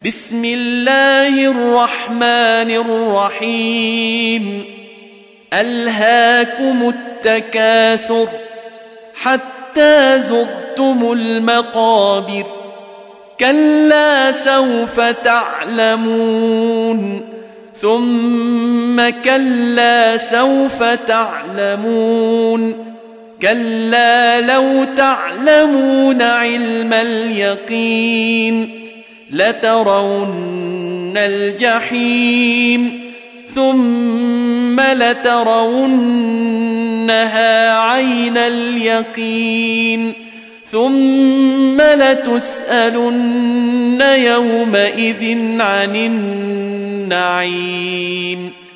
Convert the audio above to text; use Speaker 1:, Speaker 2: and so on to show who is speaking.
Speaker 1: بسم الله الرحمن الرحيم ألهاكم التكاثر حتى زرتم المقابر كلا سوف تعلمون ثم كلا سوف تعلمون كلا لو تعلمون علم اليقين لترون الجحيم ثم لترونها عين اليقين ثم لتسألن يومئذ عن النعيم